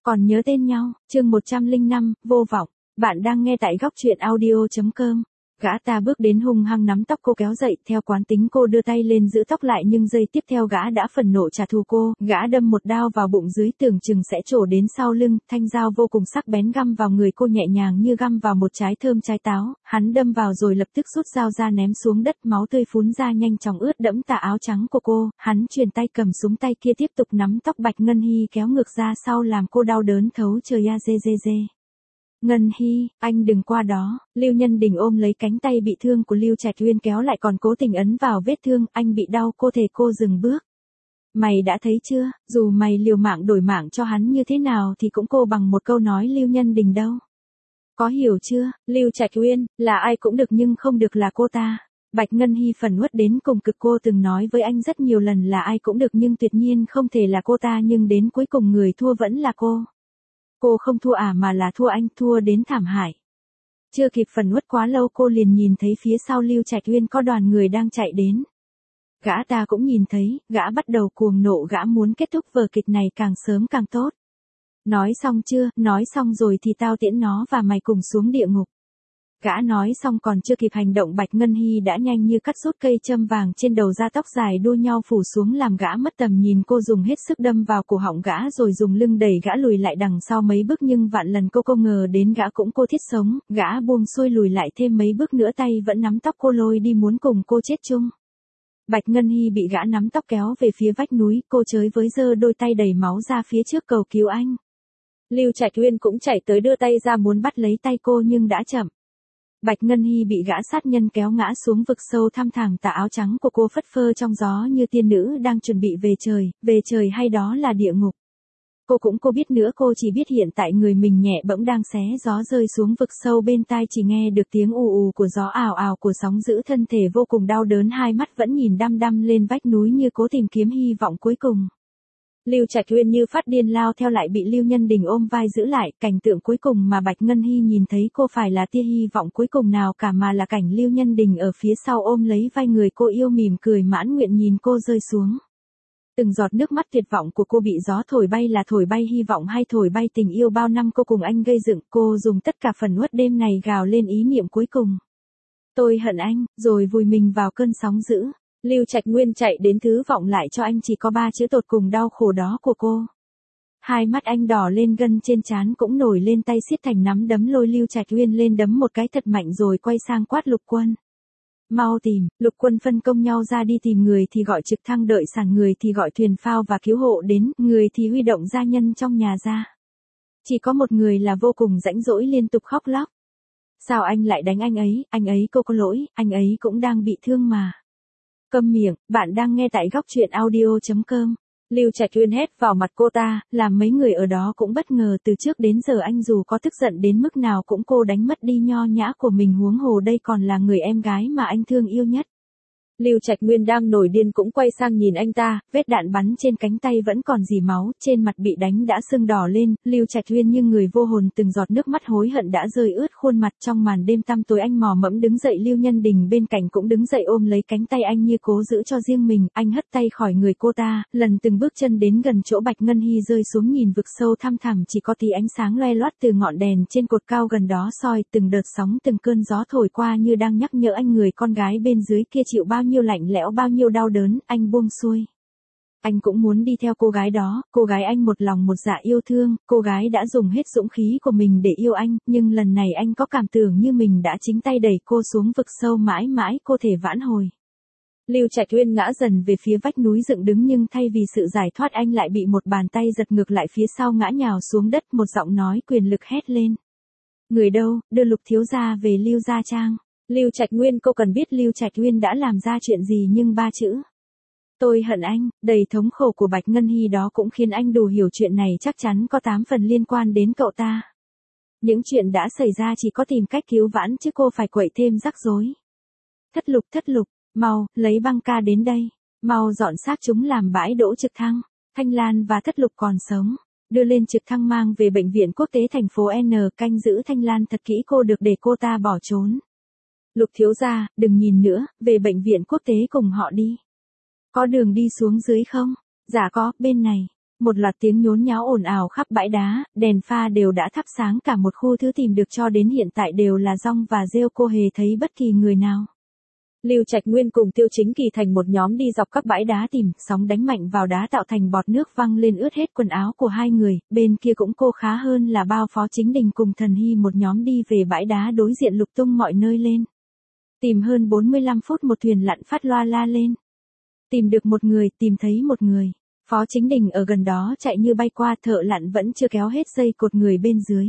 Còn nhớ tên nhau, chương 105, vô vọng. Bạn đang nghe tại góc truyện audio.com. Gã ta bước đến hung hăng nắm tóc cô kéo dậy, theo quán tính cô đưa tay lên giữ tóc lại nhưng giây tiếp theo gã đã phần nộ trả thù cô, gã đâm một đao vào bụng dưới tưởng chừng sẽ trổ đến sau lưng, thanh dao vô cùng sắc bén găm vào người cô nhẹ nhàng như găm vào một trái thơm trái táo, hắn đâm vào rồi lập tức rút dao ra ném xuống đất, máu tươi phún ra nhanh chóng ướt đẫm tà áo trắng của cô, hắn chuyển tay cầm súng tay kia tiếp tục nắm tóc Bạch Ngân Hy kéo ngược ra sau làm cô đau đớn thấu trời a dê dê dê. Ngân Hy, anh đừng qua đó, Lưu Nhân Đình ôm lấy cánh tay bị thương của Lưu Trạch Uyên kéo lại còn cố tình ấn vào vết thương, anh bị đau cô thể cô dừng bước. Mày đã thấy chưa, dù mày liều mạng đổi mạng cho hắn như thế nào thì cũng cô bằng một câu nói Lưu Nhân Đình đâu. Có hiểu chưa, Lưu Trạch Uyên, là ai cũng được nhưng không được là cô ta. Bạch Ngân Hy phần uất đến cùng cực, cô từng nói với anh rất nhiều lần là ai cũng được nhưng tuyệt nhiên không thể là cô ta, nhưng đến cuối cùng người thua vẫn là cô. Cô không thua mà là thua anh, thua đến thảm hại. Chưa kịp phần uất quá lâu cô liền nhìn thấy phía sau Lưu Trạch Uyên có đoàn người đang chạy đến. Gã ta cũng nhìn thấy, gã bắt đầu cuồng nộ, gã muốn kết thúc vở kịch này càng sớm càng tốt. Nói xong chưa, nói xong rồi thì tao tiễn nó và mày cùng xuống địa ngục. Gã nói xong còn chưa kịp hành động Bạch Ngân Hy đã nhanh như cắt rút cây châm vàng trên đầu ra, tóc dài đua nhau phủ xuống làm gã mất tầm nhìn, cô dùng hết sức đâm vào cổ họng gã rồi dùng lưng đẩy gã lùi lại đằng sau mấy bước, nhưng vạn lần cô không ngờ đến gã cũng cô thiết sống, gã buông xuôi lùi lại thêm mấy bước nữa, tay vẫn nắm tóc cô lôi đi muốn cùng cô chết chung. Bạch Ngân Hy bị gã nắm tóc kéo về phía vách núi, cô chới với giơ đôi tay đầy máu ra phía trước cầu cứu anh. Lưu Trạch Uyên cũng chạy tới đưa tay ra muốn bắt lấy tay cô nhưng đã chậm. Bạch Ngân Hy bị gã sát nhân kéo ngã xuống vực sâu thăm thẳm, tà áo trắng của cô phất phơ trong gió như tiên nữ đang chuẩn bị về trời hay đó là địa ngục. Cô biết nữa, cô chỉ biết hiện tại người mình nhẹ bỗng đang xé gió rơi xuống vực sâu, bên tai chỉ nghe được tiếng ù ù của gió, ào ào của sóng dữ, thân thể vô cùng đau đớn, hai mắt vẫn nhìn đăm đăm lên vách núi như cố tìm kiếm hy vọng cuối cùng. Lưu Trạch Uyên như phát điên lao theo lại bị Lưu Nhân Đình ôm vai giữ lại, cảnh tượng cuối cùng mà Bạch Ngân Hy nhìn thấy cô phải là tia hy vọng cuối cùng nào cả mà là cảnh Lưu Nhân Đình ở phía sau ôm lấy vai người cô yêu, mỉm cười mãn nguyện nhìn cô rơi xuống. Từng giọt nước mắt tuyệt vọng của cô bị gió thổi bay, là thổi bay hy vọng hay thổi bay tình yêu bao năm cô cùng anh gây dựng, cô dùng tất cả phần uất đêm này gào lên ý niệm cuối cùng. Tôi hận anh, rồi vùi mình vào cơn sóng dữ. Lưu Trạch Nguyên chạy đến thứ vọng lại cho anh chỉ có 3 chữ tột cùng đau khổ đó của cô. Hai mắt anh đỏ lên, gân trên trán cũng nổi lên, tay siết thành nắm đấm lôi Lưu Trạch Uyên lên đấm một cái thật mạnh rồi quay sang quát Lục Quân. Mau tìm, Lục Quân phân công nhau ra đi tìm, người thì gọi trực thăng đợi sản, người thì gọi thuyền phao và cứu hộ đến, người thì huy động gia nhân trong nhà ra. Chỉ có một người là vô cùng rãnh rỗi liên tục khóc lóc. Sao anh lại đánh anh ấy cô có lỗi, anh ấy cũng đang bị thương mà. Câm miệng, bạn đang nghe tại góc truyện audio.com. Lưu Trạch Uyên hét vào mặt cô ta, làm mấy người ở đó cũng bất ngờ, từ trước đến giờ anh dù có tức giận đến mức nào cũng cô đánh mất đi nho nhã của mình, huống hồ đây còn là người em gái mà anh thương yêu nhất. Lưu Trạch Nguyên đang nổi điên cũng quay sang nhìn anh ta, vết đạn bắn trên cánh tay vẫn còn rỉ máu, trên mặt bị đánh đã sưng đỏ lên, Lưu Trạch Nguyên như người vô hồn, từng giọt nước mắt hối hận đã rơi ướt khuôn mặt. Trong màn đêm tăm tối anh mò mẫm đứng dậy, Lưu Nhân Đình bên cạnh cũng đứng dậy ôm lấy cánh tay anh như cố giữ cho riêng mình, anh hất tay khỏi người cô ta, lần từng bước chân đến gần chỗ Bạch Ngân Hy rơi xuống, nhìn vực sâu thăm thẳm chỉ có tí ánh sáng loe loắt từ ngọn đèn trên cột cao gần đó soi, từng đợt sóng từng cơn gió thổi qua như đang nhắc nhở anh người con gái bên dưới kia chịu bao nhiêu lạnh lẽo, bao nhiêu đau đớn. Anh buông xuôi. Anh cũng muốn đi theo cô gái đó, cô gái anh một lòng một dạ yêu thương, cô gái đã dùng hết dũng khí của mình để yêu anh, nhưng lần này anh có cảm tưởng như mình đã chính tay đẩy cô xuống vực sâu, mãi mãi cô thể vãn hồi. Lưu Trạch Uyên ngã dần về phía vách núi dựng đứng, nhưng thay vì sự giải thoát anh lại bị một bàn tay giật ngược lại phía sau, ngã nhào xuống đất, một giọng nói quyền lực hét lên. Người đâu, đưa Lục thiếu gia về Lưu gia trang. Lưu Trạch Nguyên, cô cần biết Lưu Trạch Uyên đã làm ra chuyện gì, nhưng 3 chữ. Tôi hận anh, đầy thống khổ của Bạch Ngân Hy đó cũng khiến anh đủ hiểu chuyện này chắc chắn có 8 phần liên quan đến cậu ta. Những chuyện đã xảy ra chỉ có tìm cách cứu vãn chứ cô phải quậy thêm rắc rối. Thất lục, mau, lấy băng ca đến đây, mau dọn xác chúng làm bãi đỗ trực thăng. Thanh Lan và Thất Lục còn sống, đưa lên trực thăng mang về bệnh viện quốc tế thành phố N, canh giữ Thanh Lan thật kỹ, cô được để cô ta bỏ trốn. Lục thiếu gia, đừng nhìn nữa, về bệnh viện quốc tế cùng họ đi. Có đường đi xuống dưới không? Dạ có, bên này. Một loạt tiếng nhốn nháo ồn ào khắp bãi đá, đèn pha đều đã thắp sáng cả một khu thứ tìm được cho đến hiện tại đều là rong và rêu, cô hề thấy bất kỳ người nào. Lưu Trạch Nguyên cùng Tiêu Chính Kỳ thành một nhóm đi dọc các bãi đá tìm, sóng đánh mạnh vào đá tạo thành bọt nước văng lên ướt hết quần áo của hai người, bên kia cũng cô khá hơn là bao Phó Chính Đình cùng Thần Hy một nhóm đi về bãi đá đối diện lục tung mọi nơi lên. Tìm hơn 45 phút một thuyền lặn phát loa la lên. Tìm được một người, tìm thấy một người. Phó Chính Đình ở gần đó chạy như bay qua, thợ lặn vẫn chưa kéo hết dây cột người bên dưới.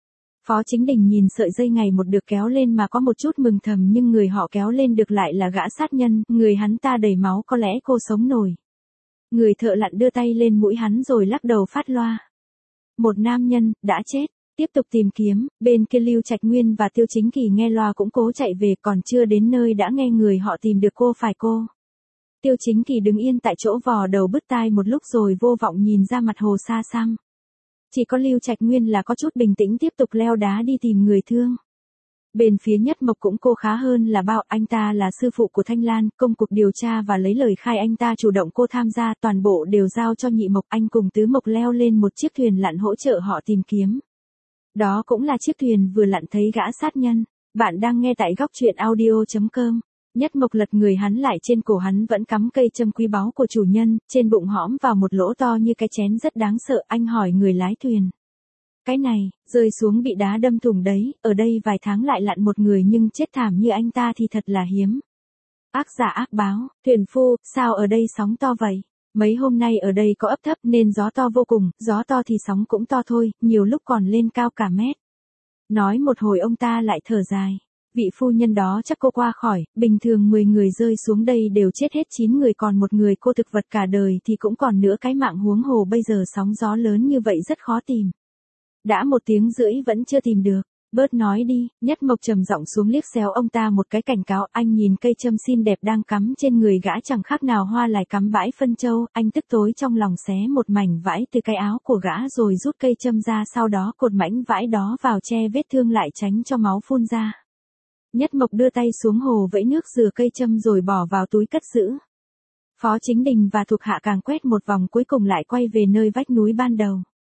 Phó Chính Đình nhìn sợi dây ngày một được kéo lên mà có một chút mừng thầm, nhưng người họ kéo lên được lại là gã sát nhân, người hắn ta đầy máu, có lẽ cô sống nổi. Người thợ lặn đưa tay lên mũi hắn rồi lắc đầu phát loa. Một nam nhân, đã chết. Tiếp tục tìm kiếm, bên kia Lưu Trạch Nguyên và Tiêu Chính Kỳ nghe loa cũng cố chạy về, còn chưa đến nơi đã nghe người họ tìm được cô. Phải cô. Tiêu Chính Kỳ đứng yên tại chỗ vò đầu bứt tai một lúc rồi vô vọng nhìn ra mặt hồ xa xăm. Chỉ có Lưu Trạch Nguyên là có chút bình tĩnh tiếp tục leo đá đi tìm người thương. Bên phía Nhất Mộc cũng cô khá hơn là bao, anh ta là sư phụ của Thanh Lan, công cuộc điều tra và lấy lời khai anh ta chủ động cô tham gia, toàn bộ đều giao cho Nhị Mộc, anh cùng Tứ Mộc leo lên một chiếc thuyền lặn hỗ trợ họ tìm kiếm. Đó cũng là chiếc thuyền vừa lặn thấy gã sát nhân. Bạn đang nghe tại góc truyện audio.com. Nhất Mộc lật người hắn lại, trên cổ hắn vẫn cắm cây châm quý báu của chủ nhân, trên bụng hõm vào một lỗ to như cái chén rất đáng sợ. Anh hỏi người lái thuyền. Cái này, rơi xuống bị đá đâm thủng đấy, ở đây vài tháng lại lặn một người nhưng chết thảm như anh ta thì thật là hiếm. Ác giả ác báo, thuyền phu, sao ở đây sóng to vậy? Mấy hôm nay ở đây có ấp thấp nên gió to vô cùng, gió to thì sóng cũng to thôi, nhiều lúc còn lên cao cả mét. Nói một hồi ông ta lại thở dài. Vị phu nhân đó chắc cô qua khỏi, bình thường 10 người rơi xuống đây đều chết hết 9 người, còn một người cô thực vật cả đời thì cũng còn nữa cái mạng, huống hồ bây giờ sóng gió lớn như vậy rất khó tìm. Đã 1 tiếng rưỡi vẫn chưa tìm được. Bớt nói đi, Nhất Mộc trầm giọng xuống liếc xéo ông ta một cái cảnh cáo. Anh nhìn cây châm xinh đẹp đang cắm trên người gã chẳng khác nào hoa lại cắm bãi phân châu, anh tức tối trong lòng xé một mảnh vải từ cái áo của gã rồi rút cây châm ra, sau đó cột mảnh vải đó vào che vết thương lại tránh cho máu phun ra. Nhất Mộc đưa tay xuống hồ vẫy nước rửa cây châm rồi bỏ vào túi cất giữ. Phó Chính Đình và thuộc hạ càng quét một vòng cuối cùng lại quay về nơi vách núi ban đầu.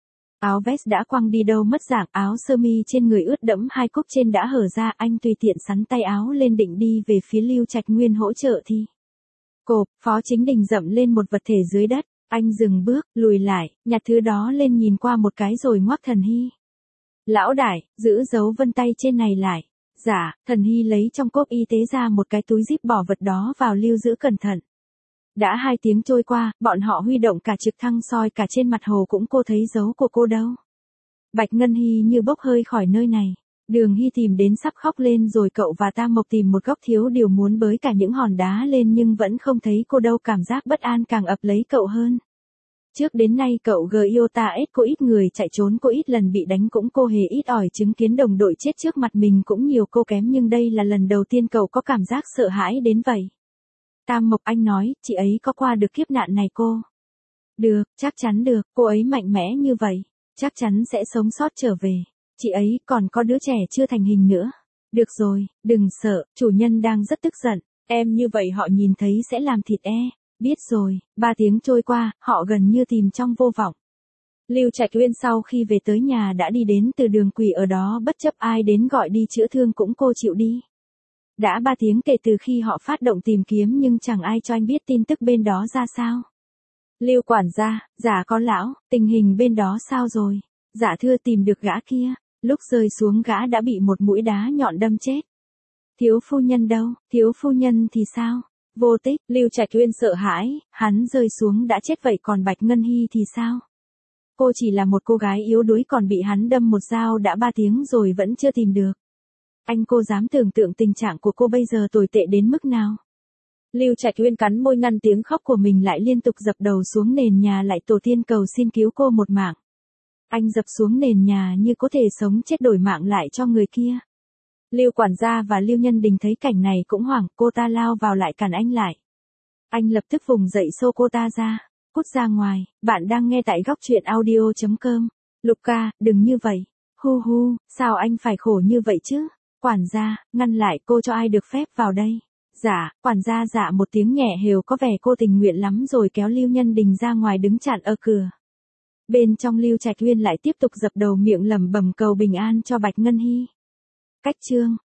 Áo vest đã quăng đi đâu mất dạng, áo sơ mi trên người ướt đẫm, 2 cúc trên đã hở ra, anh tùy tiện sắn tay áo lên định đi về phía Lưu Trạch Nguyên hỗ trợ thì. Cộp, Phó Chính Đình dậm lên một vật thể dưới đất, anh dừng bước, lùi lại, nhặt thứ đó lên nhìn qua một cái rồi ngoắc Thần Hy. Lão đại, giữ dấu vân tay trên này lại. Dạ, Thần Hy lấy trong cốp y tế ra một cái túi zip bỏ vật đó vào lưu giữ cẩn thận. Đã 2 tiếng trôi qua, bọn họ huy động cả trực thăng soi cả trên mặt hồ cũng cô thấy dấu của cô đâu. Bạch Ngân Hy như bốc hơi khỏi nơi này. Đường Hy tìm đến sắp khóc lên rồi, cậu và Tam Mộc tìm một góc thiếu điều muốn bới cả những hòn đá lên nhưng vẫn không thấy cô đâu, cảm giác bất an càng ập lấy cậu hơn. Trước đến nay cậu Giota S có ít người chạy trốn, cô ít lần bị đánh, cũng cô hề ít ỏi chứng kiến đồng đội chết trước mặt mình cũng nhiều cô kém, nhưng đây là lần đầu tiên cậu có cảm giác sợ hãi đến vậy. Tam Mộc, anh nói, chị ấy có qua được kiếp nạn này cô? Được, chắc chắn được, cô ấy mạnh mẽ như vậy, chắc chắn sẽ sống sót trở về. Chị ấy còn có đứa trẻ chưa thành hình nữa. Được rồi, đừng sợ, chủ nhân đang rất tức giận, em như vậy họ nhìn thấy sẽ làm thịt e. Biết rồi. 3 tiếng trôi qua, họ gần như tìm trong vô vọng. Lưu Trạch Uyên sau khi về tới nhà đã đi đến từ đường quỷ ở đó, bất chấp ai đến gọi đi chữa thương cũng cô chịu đi. Đã 3 tiếng kể từ khi họ phát động tìm kiếm nhưng chẳng ai cho anh biết tin tức bên đó ra sao. Lưu quản gia, dạ có lão, tình hình bên đó sao rồi? Dạ thưa, tìm được gã kia, lúc rơi xuống gã đã bị một mũi đá nhọn đâm chết. Thiếu phu nhân đâu? Thiếu phu nhân thì sao? Vô tích. Lưu Trạch Uyên sợ hãi, hắn rơi xuống đã chết vậy còn Bạch Ngân Hy thì sao? Cô chỉ là một cô gái yếu đuối còn bị hắn đâm một dao đã 3 tiếng rồi vẫn chưa tìm được. Anh cô dám tưởng tượng tình trạng của cô bây giờ tồi tệ đến mức nào? Lưu Trạch Uyên cắn môi ngăn tiếng khóc của mình lại liên tục dập đầu xuống nền nhà lại tổ tiên cầu xin cứu cô một mạng. Anh dập xuống nền nhà như có thể sống chết đổi mạng lại cho người kia. Lưu quản gia và Lưu Nhân Đình thấy cảnh này cũng hoảng, cô ta lao vào lại cản anh lại. Anh lập tức vùng dậy xô cô ta ra, cút ra ngoài. Bạn đang nghe tại góc truyện audio.com. Lục ca, đừng như vậy. Hu hu, sao anh phải khổ như vậy chứ? Quản gia, ngăn lại cô, cho ai được phép vào đây? Dạ, quản gia dạ một tiếng nhẹ hều, có vẻ cô tình nguyện lắm rồi kéo Lưu Nhân Đình ra ngoài đứng chặn ở cửa. Bên trong Lưu Trạch Uyên lại tiếp tục dập đầu miệng lẩm bẩm cầu bình an cho Bạch Ngân Hy. Cách chương